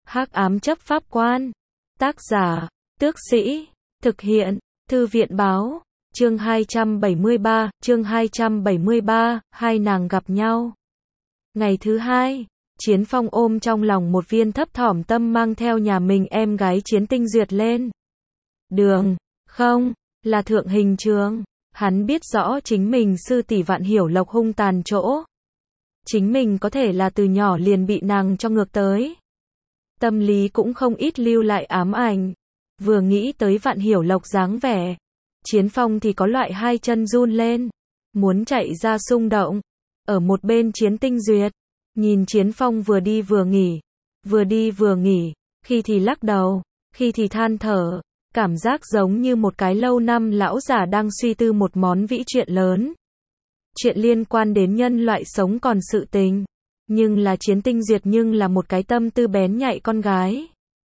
Hắc ám chấp pháp quan. Tác giả, Tước Sĩ. Thực hiện, Thư viện báo. Chương 273, hai nàng gặp nhau. Ngày thứ hai, Chiến Phong ôm trong lòng một viên thấp thỏm tâm mang theo nhà mình em gái Chiến Tinh Duyệt lên đường, không, là thượng hình trường. Hắn biết rõ chính mình sư tỷ Vạn Hiểu Lộc hung tàn chỗ. Chính mình có thể là từ nhỏ liền bị nàng cho ngược tới. Tâm lý cũng không ít lưu lại ám ảnh. Vừa nghĩ tới Vạn Hiểu Lộc dáng vẻ, Chiến Phong thì có loại hai chân run lên, muốn chạy ra xung động. Ở một bên Chiến Tinh Duyệt, nhìn Chiến Phong vừa đi vừa nghỉ, khi thì lắc đầu, khi thì than thở, cảm giác giống như một cái lâu năm lão già đang suy tư một món vĩ chuyện lớn. Chuyện liên quan đến nhân loại sống còn sự tình, nhưng là Chiến Tinh Duyệt nhưng là một cái tâm tư bén nhạy con gái.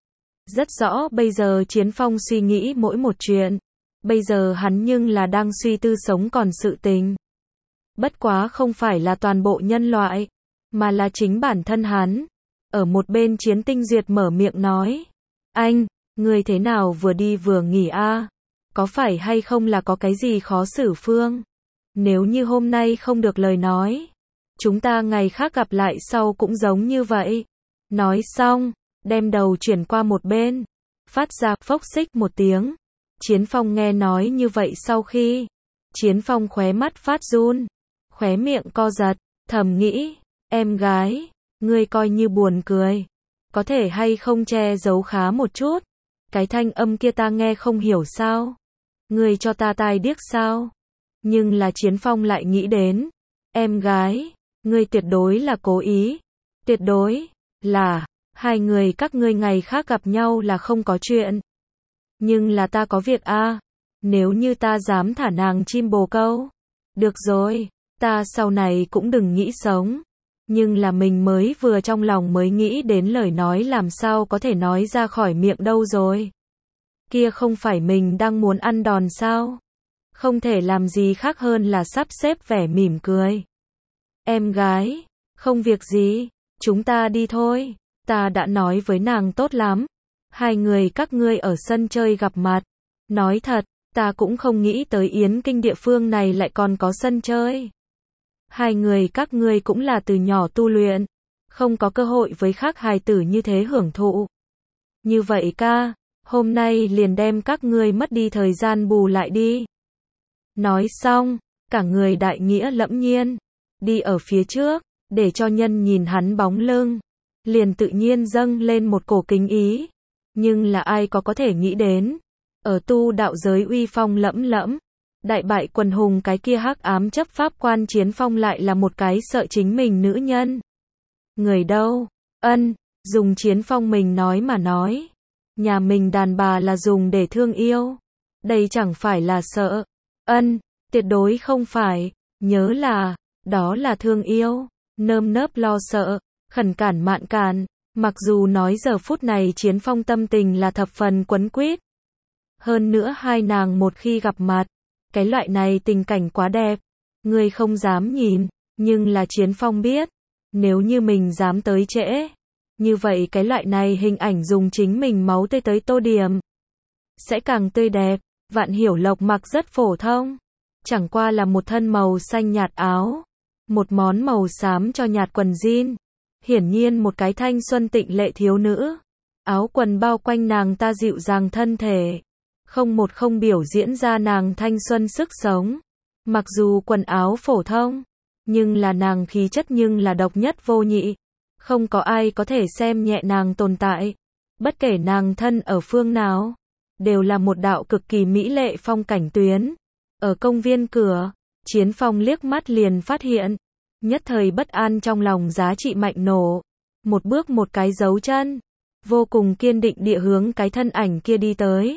Rất rõ bây giờ Chiến Phong suy nghĩ mỗi một chuyện, bây giờ hắn nhưng là đang suy tư sống còn sự tình. Bất quá không phải là toàn bộ nhân loại, mà là chính bản thân hắn. Ở một bên Chiến Tinh Duyệt mở miệng nói, anh, người thế nào vừa đi vừa nghỉ a? Có phải hay không là có cái gì khó xử Phương? Nếu như hôm nay không được lời nói, chúng ta ngày khác gặp lại sau cũng giống như vậy. Nói xong, đem đầu chuyển qua một bên, phát ra phốc xích một tiếng. Chiến Phong nghe nói như vậy sau khi, Chiến Phong khóe mắt phát run, khóe miệng co giật, thầm nghĩ, em gái, ngươi coi như buồn cười, có thể hay không che giấu khá một chút, cái thanh âm kia ta nghe không hiểu sao, ngươi cho ta tai điếc sao? Nhưng là Chiến Phong lại nghĩ đến, em gái, ngươi tuyệt đối là cố ý, tuyệt đối là, hai người các ngươi ngày khác gặp nhau là không có chuyện. Nhưng là ta có việc a, nếu như ta dám thả nàng chim bồ câu. Được rồi, ta sau này cũng đừng nghĩ sống. Nhưng là mình mới vừa trong lòng mới nghĩ đến lời nói làm sao có thể nói ra khỏi miệng đâu rồi. Kia không phải mình đang muốn ăn đòn sao? Không thể làm gì khác hơn là sắp xếp vẻ mỉm cười. Em gái, không việc gì, chúng ta đi thôi. Ta đã nói với nàng tốt lắm. Hai người các ngươi ở sân chơi gặp mặt. Nói thật, ta cũng không nghĩ tới Yến Kinh địa phương này lại còn có sân chơi. Hai người các ngươi cũng là từ nhỏ tu luyện, không có cơ hội với khác hài tử như thế hưởng thụ. Như vậy ca, hôm nay liền đem các ngươi mất đi thời gian bù lại đi. Nói xong, cả người đại nghĩa lẫm nhiên, đi ở phía trước, để cho nhân nhìn hắn bóng lưng, liền tự nhiên dâng lên một cổ kính ý. Nhưng là ai có thể nghĩ đến, ở tu đạo giới uy phong lẫm lẫm, đại bại quần hùng cái kia hắc ám chấp pháp quan Chiến Phong lại là một cái sợ chính mình nữ nhân. Người đâu? Ân, dùng Chiến Phong mình nói mà nói. Nhà mình đàn bà là dùng để thương yêu. Đây chẳng phải là sợ. Ân, tuyệt đối không phải. Nhớ là, đó là thương yêu. Nơm nớp lo sợ, khẩn cản mạn càn. Mặc dù nói giờ phút này Chiến Phong tâm tình là thập phần quấn quýt. Hơn nữa hai nàng một khi gặp mặt, cái loại này tình cảnh quá đẹp, người không dám nhìn, nhưng là Chiến Phong biết, nếu như mình dám tới trễ, như vậy cái loại này hình ảnh dùng chính mình máu tươi tới tô điểm, sẽ càng tươi đẹp. Vạn Hiểu Lộc mặc rất phổ thông, chẳng qua là một thân màu xanh nhạt áo, một món màu xám cho nhạt quần jean, hiển nhiên một cái thanh xuân tịnh lệ thiếu nữ. Áo quần bao quanh nàng ta dịu dàng thân thể, không biểu diễn ra nàng thanh xuân sức sống. Mặc dù quần áo phổ thông, nhưng là nàng khí chất nhưng là độc nhất vô nhị. Không có ai có thể xem nhẹ nàng tồn tại. Bất kể nàng thân ở phương nào, đều là một đạo cực kỳ mỹ lệ phong cảnh tuyến. Ở công viên cửa, Chiến Phong liếc mắt liền phát hiện, nhất thời bất an trong lòng giá trị mạnh nổ. Một bước một cái dấu chân, vô cùng kiên định địa hướng cái thân ảnh kia đi tới.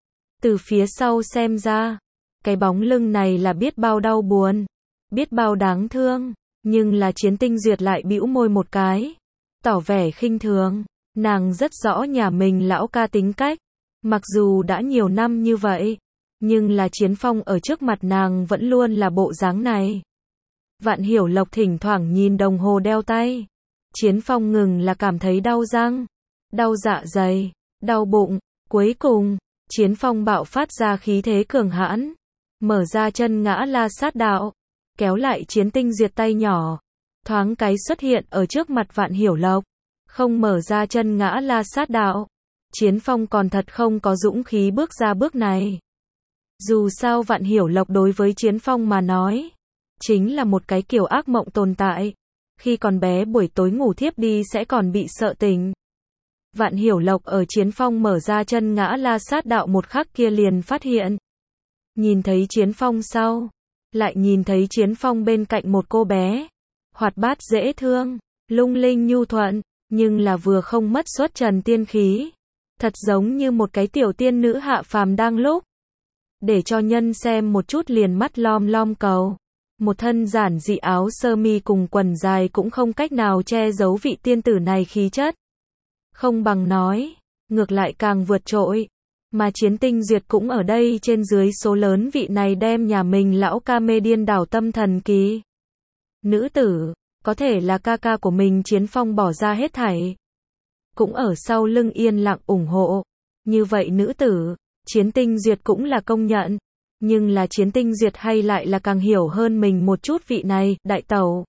Từ phía sau xem ra, cái bóng lưng này là biết bao đau buồn, biết bao đáng thương, nhưng là Chiến Tinh Duyệt lại bĩu môi một cái, tỏ vẻ khinh thường. Nàng rất rõ nhà mình lão ca tính cách, mặc dù đã nhiều năm như vậy, nhưng là Chiến Phong ở trước mặt nàng vẫn luôn là bộ dáng này. Vạn Hiểu Lộc thỉnh thoảng nhìn đồng hồ đeo tay, Chiến Phong ngừng là cảm thấy đau răng. đau dạ dày, đau bụng. Cuối cùng, Chiến Phong bạo phát ra khí thế cường hãn, mở ra chân ngã la sát đạo, kéo lại Chiến Tinh Duyệt tay nhỏ, thoáng cái xuất hiện ở trước mặt Vạn Hiểu Lộc. Không mở ra chân ngã la sát đạo, Chiến Phong còn thật không có dũng khí bước ra bước này. Dù sao Vạn Hiểu Lộc đối với Chiến Phong mà nói, chính là một cái kiểu ác mộng tồn tại. Khi còn bé buổi tối ngủ thiếp đi sẽ còn bị sợ tỉnh. Vạn Hiểu Lộc ở Chiến Phong mở ra chân ngã la sát đạo một khắc kia liền phát hiện. Nhìn thấy Chiến Phong sau, lại nhìn thấy Chiến Phong bên cạnh một cô bé, hoạt bát dễ thương, lung linh nhu thuận, nhưng là vừa không mất xuất trần tiên khí. Thật giống như một cái tiểu tiên nữ hạ phàm đang lúc. Để cho nhân xem một chút liền mắt lom lom cầu. Một thân giản dị áo sơ mi cùng quần dài cũng không cách nào che giấu vị tiên tử này khí chất. Không bằng nói, ngược lại càng vượt trội. Mà Chiến Tinh Duyệt cũng ở đây trên dưới số lớn vị này đem nhà mình lão ca mê điên đảo tâm thần kỳ. Nữ tử, có thể là ca ca của mình Chiến Phong bỏ ra hết thảy. Cũng ở sau lưng yên lặng ủng hộ. Như vậy nữ tử, Chiến Tinh Duyệt cũng là công nhận. Nhưng là Chiến Tinh Duyệt hay lại là càng hiểu hơn mình một chút vị này, đại tẩu.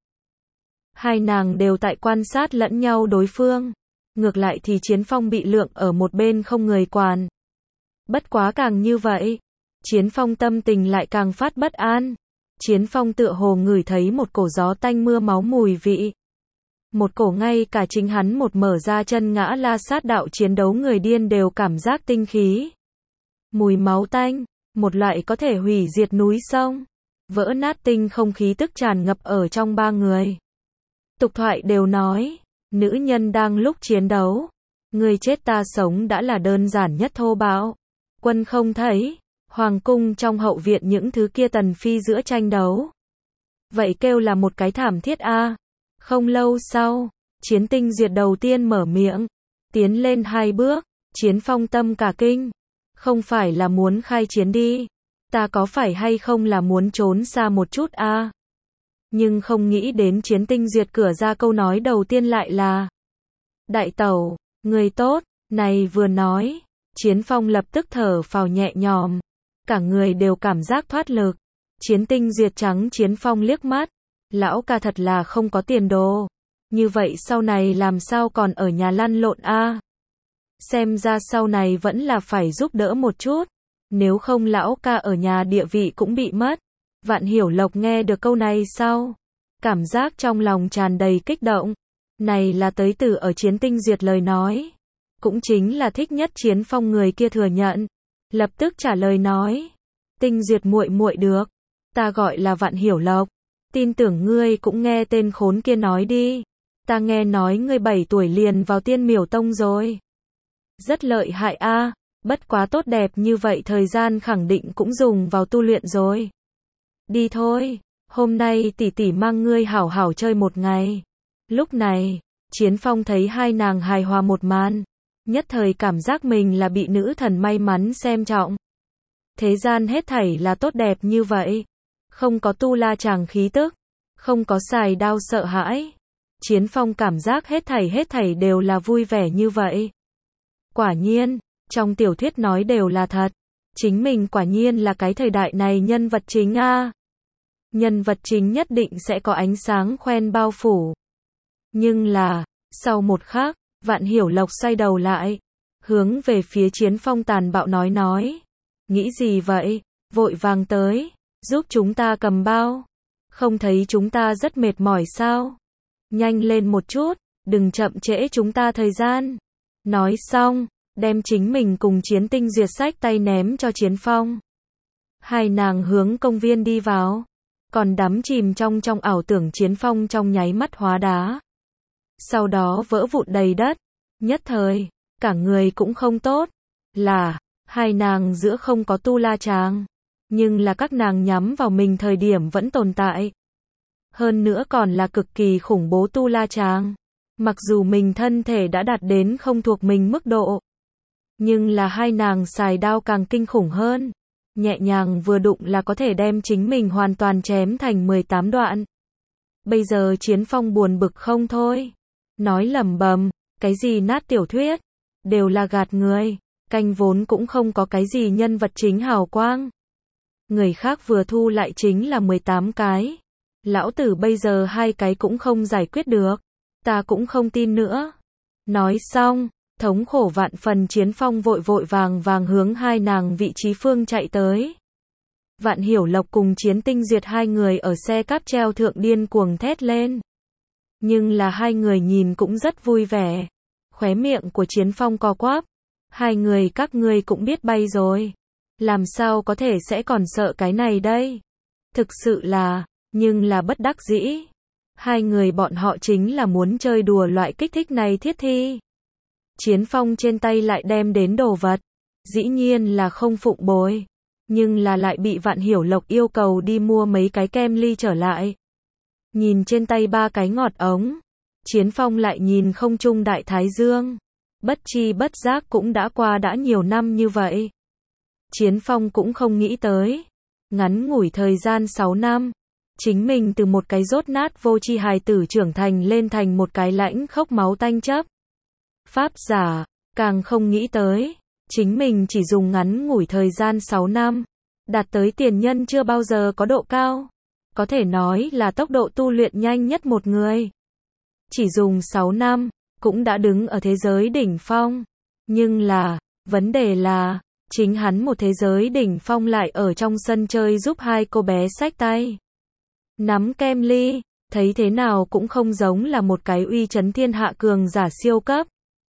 Hai nàng đều tại quan sát lẫn nhau đối phương. Ngược lại thì Chiến Phong bị lượng ở một bên không người quản. Bất quá càng như vậy, Chiến Phong tâm tình lại càng phát bất an. Chiến Phong tựa hồ ngửi thấy một cổ gió tanh mưa máu mùi vị. Một cổ ngay cả chính hắn một mở ra chân ngã la sát đạo chiến đấu người điên đều cảm giác tinh khí. Mùi máu tanh, một loại có thể hủy diệt núi sông, vỡ nát tinh không khí tức tràn ngập ở trong ba người. Tục thoại đều nói, nữ nhân đang lúc chiến đấu, người chết ta sống đã là đơn giản nhất thô bạo. Quân không thấy, hoàng cung trong hậu viện những thứ kia tần phi giữa tranh đấu. Vậy kêu là một cái thảm thiết a. Không lâu sau, Chiến Tinh Duyệt đầu tiên mở miệng, tiến lên 2 bước, Chiến Phong tâm cả kinh. Không phải là muốn khai chiến đi, ta có phải hay không là muốn trốn xa một chút a? Nhưng không nghĩ đến Chiến Tinh Duyệt cửa ra câu nói đầu tiên lại là: đại tẩu, người tốt. Này vừa nói, Chiến Phong lập tức thở phào nhẹ nhõm, cả người đều cảm giác thoát lực. Chiến Tinh Duyệt trắng Chiến Phong liếc mắt, lão ca thật là không có tiền đồ, như vậy sau này làm sao còn ở nhà lăn lộn a? Xem ra sau này vẫn là phải giúp đỡ một chút, nếu không lão ca ở nhà địa vị cũng bị mất. Vạn Hiểu Lộc nghe được câu này sau, cảm giác trong lòng tràn đầy kích động. Này là tới từ ở Chiến Tinh Duyệt lời nói, cũng chính là thích nhất Chiến Phong người kia thừa nhận, lập tức trả lời nói: Tinh Duyệt muội muội được, ta gọi là Vạn Hiểu Lộc, tin tưởng ngươi cũng nghe tên khốn kia nói đi, ta nghe nói ngươi 7 tuổi liền vào Tiên Miểu Tông rồi. Rất lợi hại a, bất quá tốt đẹp như vậy thời gian khẳng định cũng dùng vào tu luyện rồi. Đi thôi, hôm nay tỷ tỷ mang ngươi hảo hảo chơi một ngày. Lúc này, Chiến Phong thấy hai nàng hài hòa một màn, nhất thời cảm giác mình là bị nữ thần may mắn xem trọng. Thế gian hết thảy là tốt đẹp như vậy, không có tu la chàng khí tức, không có xài đao sợ hãi. Chiến Phong cảm giác hết thảy đều là vui vẻ như vậy. Quả nhiên, trong tiểu thuyết nói đều là thật. Chính mình quả nhiên là cái thời đại này nhân vật chính a. Nhân vật chính nhất định sẽ có ánh sáng khoen bao phủ. Nhưng là, sau một khắc, Vạn Hiểu Lộc xoay đầu lại, hướng về phía Chiến Phong tàn bạo nói. Nghĩ gì vậy? Vội vàng tới, giúp chúng ta cầm bao. Không thấy chúng ta rất mệt mỏi sao? Nhanh lên một chút, đừng chậm trễ chúng ta thời gian. Nói xong, đem chính mình cùng Chiến Tinh Duyệt sách tay ném cho Chiến Phong. Hai nàng hướng công viên đi vào, còn đắm chìm trong ảo tưởng Chiến Phong trong nháy mắt hóa đá. Sau đó vỡ vụn đầy đất, nhất thời, cả người cũng không tốt. Là, hai nàng giữa không có tu la chàng, nhưng là các nàng nhắm vào mình thời điểm vẫn tồn tại. Hơn nữa còn là cực kỳ khủng bố tu la chàng. Mặc dù mình thân thể đã đạt đến không thuộc mình mức độ, nhưng là hai nàng xài đao càng kinh khủng hơn. Nhẹ nhàng vừa đụng là có thể đem chính mình hoàn toàn chém thành 18 đoạn. Bây giờ Chiến Phong buồn bực không thôi. Nói lẩm bẩm, cái gì nát tiểu thuyết, đều là gạt người, canh vốn cũng không có cái gì nhân vật chính hào quang. Người khác vừa thu lại chính là 18 cái. Lão tử bây giờ 2 cái cũng không giải quyết được. Ta cũng không tin nữa. Nói xong, thống khổ vạn phần Chiến Phong vội vội vàng vàng hướng hai nàng vị trí phương chạy tới. Vạn Hiểu Lộc cùng Chiến Tinh Duyệt hai người ở xe cáp treo thượng điên cuồng thét lên. Nhưng là hai người nhìn cũng rất vui vẻ. Khóe miệng của Chiến Phong co quắp. Hai người các ngươi cũng biết bay rồi. Làm sao có thể sẽ còn sợ cái này đây? Thực sự là, nhưng là bất đắc dĩ. Hai người bọn họ chính là muốn chơi đùa loại kích thích này thiết thi. Chiến Phong trên tay lại đem đến đồ vật. Dĩ nhiên là không phụng bồi. Nhưng là lại bị Vạn Hiểu Lộc yêu cầu đi mua mấy cái kem ly trở lại. Nhìn trên tay 3 cái ngọt ống. Chiến Phong lại nhìn không trung đại thái dương. Bất chi bất giác cũng đã qua đã nhiều năm như vậy. Chiến Phong cũng không nghĩ tới. Ngắn ngủi thời gian 6 năm. Chính mình từ một cái rốt nát vô tri hài tử trưởng thành lên thành một cái lãnh khốc máu tanh chấp. Pháp giả, càng không nghĩ tới. Chính mình chỉ dùng ngắn ngủi thời gian 6 năm. Đạt tới tiền nhân chưa bao giờ có độ cao. Có thể nói là tốc độ tu luyện nhanh nhất một người. Chỉ dùng 6 năm, cũng đã đứng ở thế giới đỉnh phong. Nhưng là, vấn đề là, chính hắn một thế giới đỉnh phong lại ở trong sân chơi giúp hai cô bé xách tay. Nắm kem ly, thấy thế nào cũng không giống là một cái uy chấn thiên hạ cường giả siêu cấp.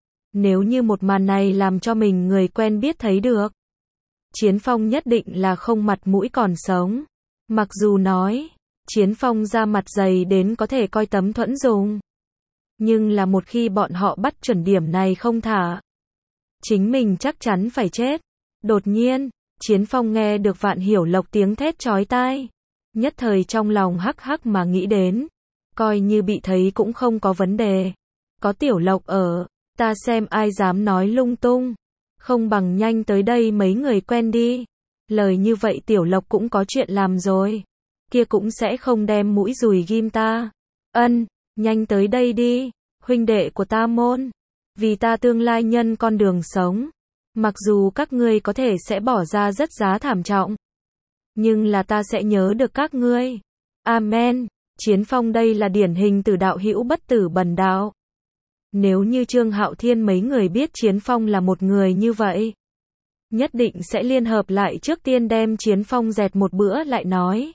Nếu như một màn này làm cho mình người quen biết thấy được. Chiến Phong nhất định là không mặt mũi còn sống. Mặc dù nói, Chiến Phong ra mặt dày đến có thể coi tấm thuẫn dùng. Nhưng là một khi bọn họ bắt chuẩn điểm này không thả. Chính mình chắc chắn phải chết. Đột nhiên, Chiến Phong nghe được Vạn Hiểu Lộc tiếng thét chói tai. Nhất thời trong lòng hắc hắc mà nghĩ đến. Coi như bị thấy cũng không có vấn đề. Có Tiểu Lộc ở, ta xem ai dám nói lung tung. Không bằng nhanh tới đây mấy người quen đi. Lời như vậy Tiểu Lộc cũng có chuyện làm rồi. Kia cũng sẽ không đem mũi dùi ghim ta. Ân, nhanh tới đây đi, huynh đệ của ta môn. Vì ta tương lai nhân con đường sống. Mặc dù các ngươi có thể sẽ bỏ ra rất giá thảm trọng. Nhưng là ta sẽ nhớ được các ngươi. Amen. Chiến Phong đây là điển hình tử đạo hữu bất tử bần đạo. Nếu như Trương Hạo Thiên mấy người biết Chiến Phong là một người như vậy, nhất định sẽ liên hợp lại trước tiên đem Chiến Phong dẹt một bữa lại nói.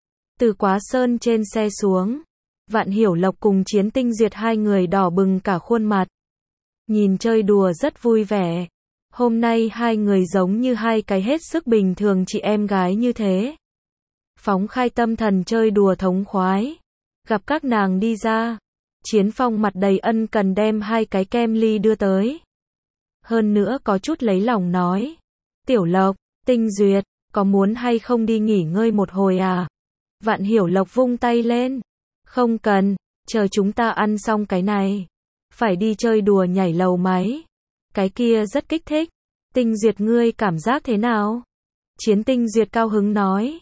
Từ Quá Sơn trên xe xuống, Vạn Hiểu Lộc cùng Chiến Tinh Duyệt hai người đỏ bừng cả khuôn mặt. Nhìn chơi đùa rất vui vẻ. Hôm nay hai người giống như hai cái hết sức bình thường chị em gái như thế. Phóng khai tâm thần chơi đùa thống khoái. Gặp các nàng đi ra. Chiến Phong mặt đầy ân cần đem 2 cái kem ly đưa tới. Hơn nữa có chút lấy lòng nói. Tiểu Lộc, Tinh Duyệt, có muốn hay không đi nghỉ ngơi một hồi à? Vạn Hiểu Lộc vung tay lên. Không cần, chờ chúng ta ăn xong cái này. Phải đi chơi đùa nhảy lầu máy. Cái kia rất kích thích. Tinh Duyệt ngươi cảm giác thế nào? Chiến Tinh Duyệt cao hứng nói.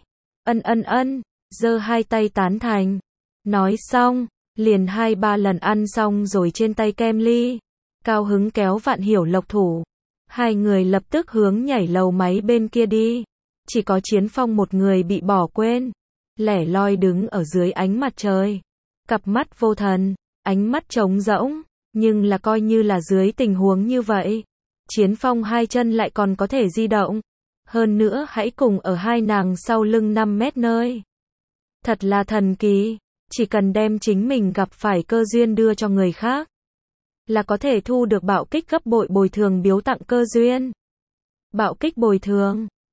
Ân, giơ 2 tay tán thành. Nói xong, liền 2-3 lần ăn xong rồi trên tay kem ly. Cao hứng kéo Vạn Hiểu Lộc thủ. Hai người lập tức hướng nhảy lầu máy bên kia đi. Chỉ có Chiến Phong một người bị bỏ quên. Lẻ loi đứng ở dưới ánh mặt trời. Cặp mắt vô thần, ánh mắt trống rỗng. Nhưng là coi như là dưới tình huống như vậy. Chiến Phong 2 chân lại còn có thể di động. Hơn nữa hãy cùng ở hai nàng sau lưng 5 mét nơi. Thật là thần kỳ. Chỉ cần đem chính mình gặp phải cơ duyên đưa cho người khác. Là có thể thu được bạo kích gấp bội bồi thường biếu tặng cơ duyên. Bạo kích bồi thường.